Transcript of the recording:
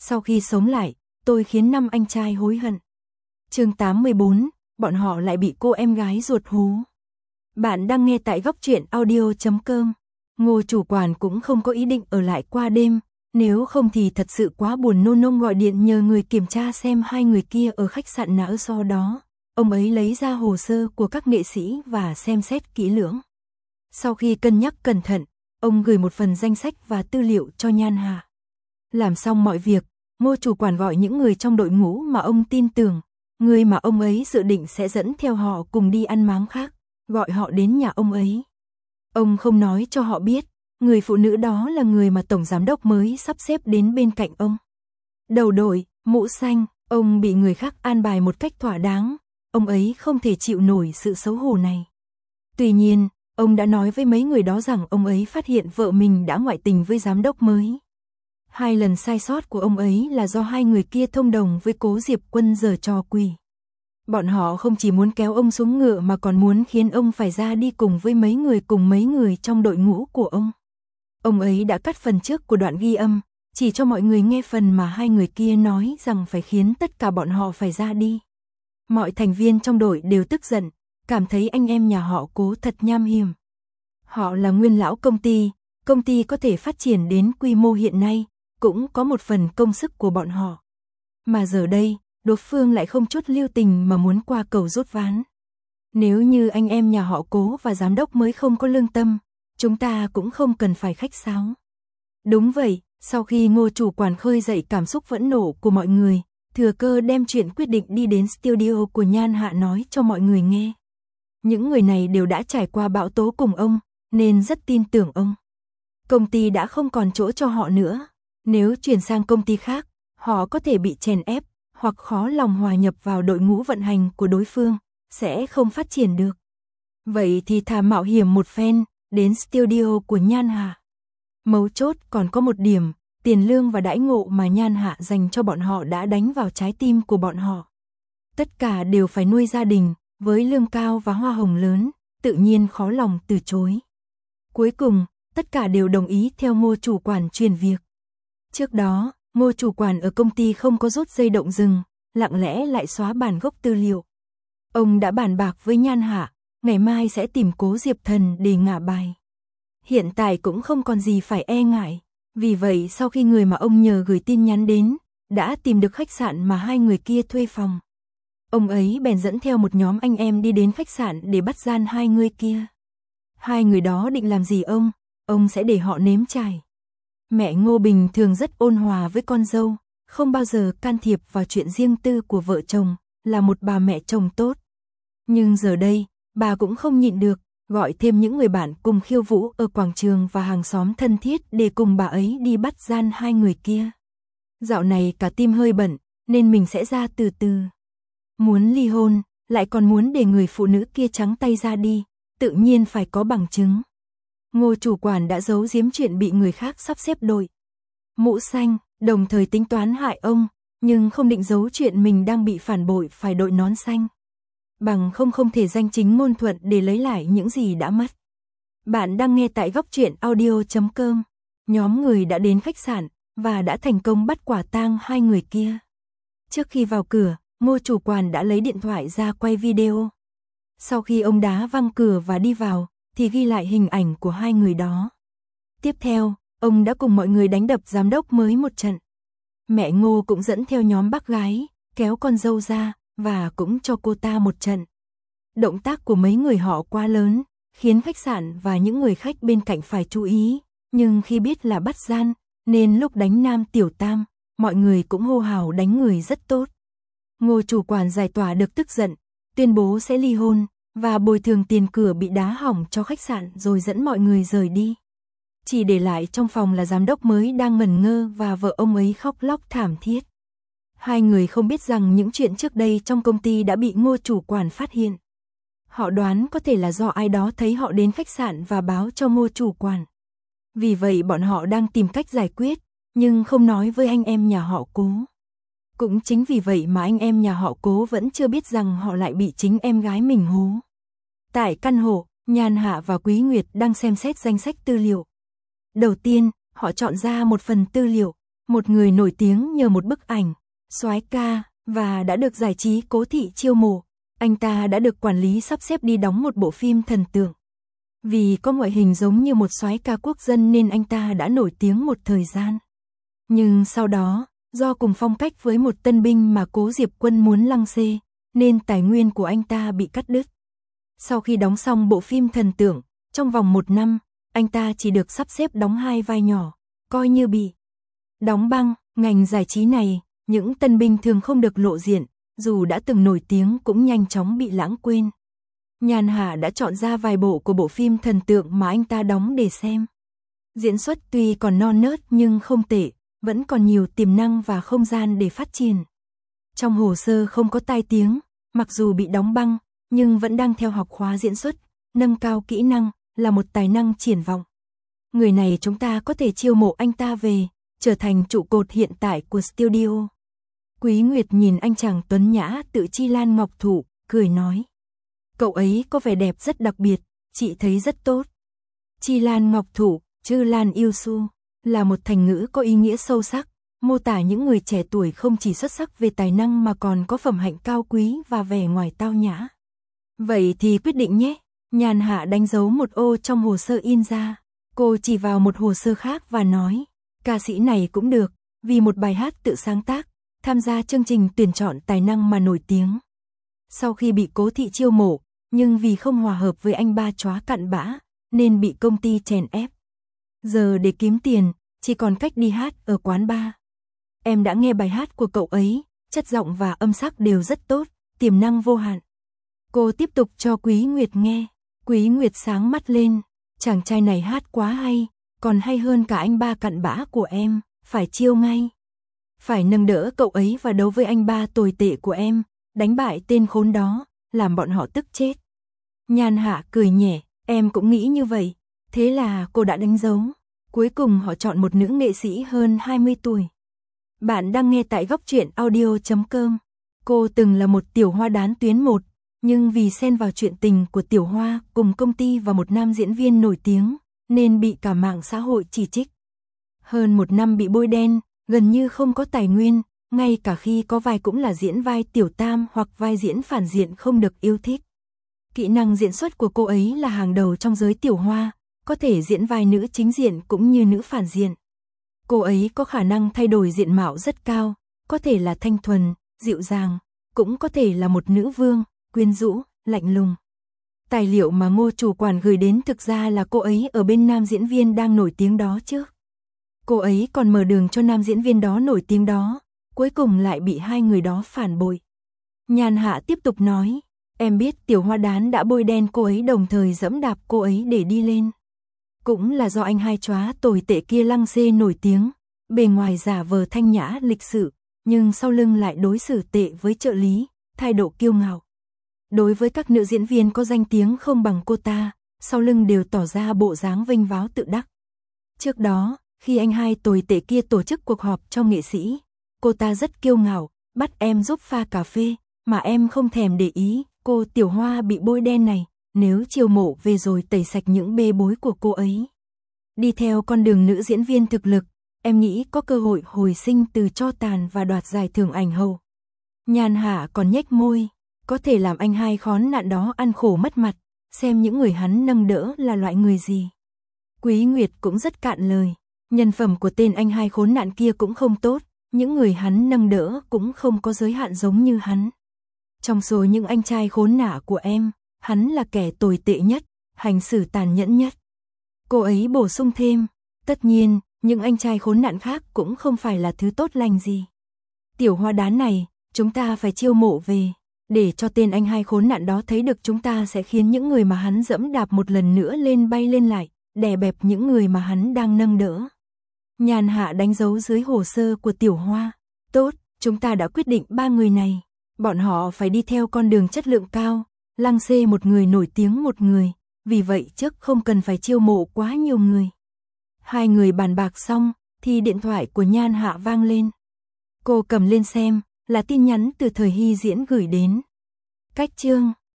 Sau khi sống lại, tôi khiến 5 anh trai hối hận. Chương 84, bọn họ lại bị cô em gái ruột hú. Bạn đang nghe tại góc truyện audio.com. Ngô chủ quản cũng không có ý định ở lại qua đêm, nếu không thì thật sự quá buồn nôn. Ông gọi điện nhờ người kiểm tra xem hai người kia ở khách sạn nào. Sau đó, ông ấy lấy ra hồ sơ của các nghệ sĩ và xem xét kỹ lưỡng. Sau khi cân nhắc cẩn thận, ông gửi một phần danh sách và tư liệu cho Nhan Hạ. Làm xong mọi việc, Ngô chủ quản gọi những người trong đội ngũ mà ông tin tưởng, người mà ông ấy dự định sẽ dẫn theo họ cùng đi ăn máng khác, gọi họ đến nhà ông ấy. Ông không nói cho họ biết, người phụ nữ đó là người mà tổng giám đốc mới sắp xếp đến bên cạnh ông. Đầu đội, mũ xanh, ông bị người khác an bài một cách thỏa đáng, ông ấy không thể chịu nổi sự xấu hổ này. Tuy nhiên, ông đã nói với mấy người đó rằng ông ấy phát hiện vợ mình đã ngoại tình với giám đốc mới. 2 lần sai sót của ông ấy là do hai người kia thông đồng với Cố Diệp Quân giở trò quỷ. Bọn họ không chỉ muốn kéo ông xuống ngựa mà còn muốn khiến ông phải ra đi cùng mấy người trong đội ngũ của ông. Ông ấy đã cắt phần trước của đoạn ghi âm, chỉ cho mọi người nghe phần mà hai người kia nói rằng phải khiến tất cả bọn họ phải ra đi. Mọi thành viên trong đội đều tức giận, cảm thấy anh em nhà họ Cố thật nham hiểm. Họ là nguyên lão công ty có thể phát triển đến quy mô hiện nay, cũng có một phần công sức của bọn họ. Mà giờ đây, đối phương lại không chút lưu tình mà muốn qua cầu rút ván. Nếu như anh em nhà họ Cố và giám đốc mới không có lương tâm, chúng ta cũng không cần phải khách sáo. Đúng vậy, sau khi Ngô chủ quản khơi dậy cảm xúc phẫn nộ của mọi người, thừa cơ đem chuyện quyết định đi đến studio của Nhan Hạ nói cho mọi người nghe. Những người này đều đã trải qua bão tố cùng ông, nên rất tin tưởng ông. Công ty đã không còn chỗ cho họ nữa. Nếu chuyển sang công ty khác, họ có thể bị chèn ép, hoặc khó lòng hòa nhập vào đội ngũ vận hành của đối phương, sẽ không phát triển được. Vậy thì thà mạo hiểm một phen, đến studio của Nhan Hạ. Mấu chốt còn có một điểm, tiền lương và đãi ngộ mà Nhan Hạ dành cho bọn họ đã đánh vào trái tim của bọn họ. Tất cả đều phải nuôi gia đình, với lương cao và hoa hồng lớn, tự nhiên khó lòng từ chối. Cuối cùng, tất cả đều đồng ý theo Ngô chủ quản truyền việc. Trước đó, Ngô chủ quản ở công ty không có rút dây động rừng, lặng lẽ lại xóa bản gốc tư liệu. Ông đã bàn bạc với Nhan Hạ, ngày mai sẽ tìm Cố Diệp Thần để ngả bài. Hiện tại cũng không còn gì phải e ngại, vì vậy sau khi người mà ông nhờ gửi tin nhắn đến, đã tìm được khách sạn mà hai người kia thuê phòng. Ông ấy bèn dẫn theo một nhóm anh em đi đến khách sạn để bắt gian hai người kia. Hai người đó định làm gì ông sẽ để họ nếm trải. Mẹ Ngô bình thường rất ôn hòa với con dâu, không bao giờ can thiệp vào chuyện riêng tư của vợ chồng, là một bà mẹ chồng tốt. Nhưng giờ đây, bà cũng không nhịn được, gọi thêm những người bạn cùng khiêu vũ ở quảng trường và hàng xóm thân thiết để cùng bà ấy đi bắt gian hai người kia. Dạo này cả team hơi bận, nên mình sẽ ra từ từ. Muốn ly hôn, lại còn muốn để người phụ nữ kia trắng tay ra đi, tự nhiên phải có bằng chứng. Ngô chủ quản đã giấu giếm chuyện bị người khác sắp xếp đội mũ xanh, đồng thời tính toán hại ông, nhưng không định giấu chuyện mình đang bị phản bội phải đội nón xanh. Bằng không thể danh chính ngôn thuận để lấy lại những gì đã mất. Bạn đang nghe tại góc truyện audio.com. Nhóm người đã đến khách sạn và đã thành công bắt quả tang hai người kia. Trước khi vào cửa, Ngô chủ quản đã lấy điện thoại ra quay video. Sau khi ông đá văng cửa và đi vào, thì ghi lại hình ảnh của hai người đó. Tiếp theo, ông đã cùng mọi người đánh đập giám đốc mới một trận. Mẹ Ngô cũng dẫn theo nhóm bác gái, kéo con dâu ra, và cũng cho cô ta một trận. Động tác của mấy người họ quá lớn, khiến khách sạn và những người khách bên cạnh phải chú ý, nhưng khi biết là bắt gian, nên lúc đánh nam tiểu tam, mọi người cũng hô hào đánh người rất tốt. Ngô chủ quản giải tỏa được tức giận, tuyên bố sẽ ly hôn, và bồi thường tiền cửa bị đá hỏng cho khách sạn rồi dẫn mọi người rời đi. Chỉ để lại trong phòng là giám đốc mới đang ngẩn ngơ và vợ ông ấy khóc lóc thảm thiết. Hai người không biết rằng những chuyện trước đây trong công ty đã bị Ngô chủ quản phát hiện. Họ đoán có thể là do ai đó thấy họ đến khách sạn và báo cho Ngô chủ quản. Vì vậy bọn họ đang tìm cách giải quyết, nhưng không nói với anh em nhà họ Cố. Cũng chính vì vậy mà anh em nhà họ Cố vẫn chưa biết rằng họ lại bị chính em gái mình hú. Tại căn hộ, Nhan Hạ và Quý Nguyệt đang xem xét danh sách tư liệu. Đầu tiên, họ chọn ra một phần tư liệu, một người nổi tiếng nhờ một bức ảnh, soái ca, và đã được giải trí Cố Thị chiêu mộ. Anh ta đã được quản lý sắp xếp đi đóng một bộ phim thần tượng. Vì có ngoại hình giống như một soái ca quốc dân nên anh ta đã nổi tiếng một thời gian. Nhưng sau đó, do cùng phong cách với một tân binh mà Cố Diệp Quân muốn lăng xê, nên tài nguyên của anh ta bị cắt đứt. Sau khi đóng xong bộ phim thần tượng, trong vòng 1 năm, anh ta chỉ được sắp xếp đóng 2 vai nhỏ, coi như bị đóng băng. Ngành giải trí này, những tân binh thường không được lộ diện, dù đã từng nổi tiếng cũng nhanh chóng bị lãng quên. Nhàn Hạ đã chọn ra vài bộ của bộ phim thần tượng mà anh ta đóng để xem. Diễn xuất tuy còn non nớt nhưng không tệ, vẫn còn nhiều tiềm năng và không gian để phát triển. Trong hồ sơ không có tai tiếng, mặc dù bị đóng băng, nhưng vẫn đang theo học khóa diễn xuất, nâng cao kỹ năng, là một tài năng triển vọng. Người này chúng ta có thể chiêu mộ anh ta về, trở thành trụ cột hiện tại của studio. Quý Nguyệt nhìn anh chàng tuấn nhã tự Chi Lan Ngọc Thụ, cười nói. Cậu ấy có vẻ đẹp rất đặc biệt, chị thấy rất tốt. Chi Lan Ngọc Thụ, chữ Lan Yêu Su, là một thành ngữ có ý nghĩa sâu sắc, mô tả những người trẻ tuổi không chỉ xuất sắc về tài năng mà còn có phẩm hạnh cao quý và vẻ ngoài tao nhã. Vậy thì quyết định nhé. Nhàn Hạ đánh dấu một ô trong hồ sơ in ra. Cô chỉ vào một hồ sơ khác và nói, ca sĩ này cũng được, vì một bài hát tự sáng tác, tham gia chương trình tuyển chọn tài năng mà nổi tiếng. Sau khi bị Cố Thị chiêu mộ, nhưng vì không hòa hợp với anh ba chóa cặn bã, nên bị công ty chèn ép. Giờ để kiếm tiền, chỉ còn cách đi hát ở quán bar. Em đã nghe bài hát của cậu ấy, chất giọng và âm sắc đều rất tốt, tiềm năng vô hạn. Cô tiếp tục cho Quý Nguyệt nghe. Quý Nguyệt sáng mắt lên, chàng trai này hát quá hay, còn hay hơn cả anh ba cặn bã của em, phải chiêu ngay. Phải nâng đỡ cậu ấy và đấu với anh ba tồi tệ của em, đánh bại tên khốn đó, làm bọn họ tức chết. Nhàn Hạ cười nhẹ, em cũng nghĩ như vậy, thế là cô đã đánh dấu. Cuối cùng họ chọn một nữ nghệ sĩ hơn 20 tuổi. Bạn đang nghe tại góc truyện audio.com. Cô từng là một tiểu hoa đán tuyến 1, nhưng vì xen vào chuyện tình của tiểu hoa cùng công ty và một nam diễn viên nổi tiếng, nên bị cả mạng xã hội chỉ trích. Hơn 1 năm bị bôi đen, gần như không có tài nguyên, ngay cả khi có vai cũng là diễn vai tiểu tam hoặc vai diễn phản diện không được yêu thích. Kỹ năng diễn xuất của cô ấy là hàng đầu trong giới tiểu hoa, có thể diễn vai nữ chính diện cũng như nữ phản diện. Cô ấy có khả năng thay đổi diện mạo rất cao, có thể là thanh thuần, dịu dàng, cũng có thể là một nữ vương, quyến rũ, lạnh lùng. Tài liệu mà Ngô chủ quản gửi đến thực ra là cô ấy ở bên nam diễn viên đang nổi tiếng đó trước. Cô ấy còn mở đường cho nam diễn viên đó nổi tiếng đó, cuối cùng lại bị hai người đó phản bội. Nhàn Hạ tiếp tục nói, em biết tiểu hoa đán đã bôi đen cô ấy đồng thời giẫm đạp cô ấy để đi lên. Cũng là do anh hai chóa tồi tệ kia lăng xê nổi tiếng, bề ngoài giả vờ thanh nhã lịch sự, nhưng sau lưng lại đối xử tệ với trợ lý, thái độ kiêu ngạo. Đối với các nữ diễn viên có danh tiếng không bằng cô ta, sau lưng đều tỏ ra bộ dáng vênh váo tự đắc. Trước đó, khi anh hai tồi tệ kia tổ chức cuộc họp cho nghệ sĩ, cô ta rất kiêu ngạo, bắt em giúp pha cà phê, mà em không thèm để ý, cô tiểu hoa bị bôi đen này, nếu chiêu mộ về rồi tẩy sạch những bê bối của cô ấy. Đi theo con đường nữ diễn viên thực lực, em nghĩ có cơ hội hồi sinh từ tro tàn và đoạt giải thưởng ảnh hậu. Nhàn Hạ còn nhếch môi, có thể làm anh hai khốn nạn đó ăn khổ mất mặt, xem những người hắn nâng đỡ là loại người gì. Quý Nguyệt cũng rất cạn lời, nhân phẩm của tên anh hai khốn nạn kia cũng không tốt, những người hắn nâng đỡ cũng không có giới hạn giống như hắn. Trong số những anh trai khốn nạn của em, hắn là kẻ tồi tệ nhất, hành xử tàn nhẫn nhất. Cô ấy bổ sung thêm, tất nhiên, những anh trai khốn nạn khác cũng không phải là thứ tốt lành gì. Tiểu hoa đán này, chúng ta phải chiêu mộ về, để cho tên anh hai khốn nạn đó thấy được chúng ta sẽ khiến những người mà hắn dẫm đạp một lần nữa lên bay lên lại, đè bẹp những người mà hắn đang nâng đỡ. Nhàn Hạ đánh dấu dưới hồ sơ của tiểu hoa. Tốt, chúng ta đã quyết định 3 người này. Bọn họ phải đi theo con đường chất lượng cao, lăng xê một người nổi tiếng một người, vì vậy trước không cần phải chiêu mộ quá nhiều người. Hai người bàn bạc xong, thì điện thoại của Nhan Hạ vang lên. Cô cầm lên xem, là tin nhắn từ Thời Hy Diễn gửi đến. Cách chương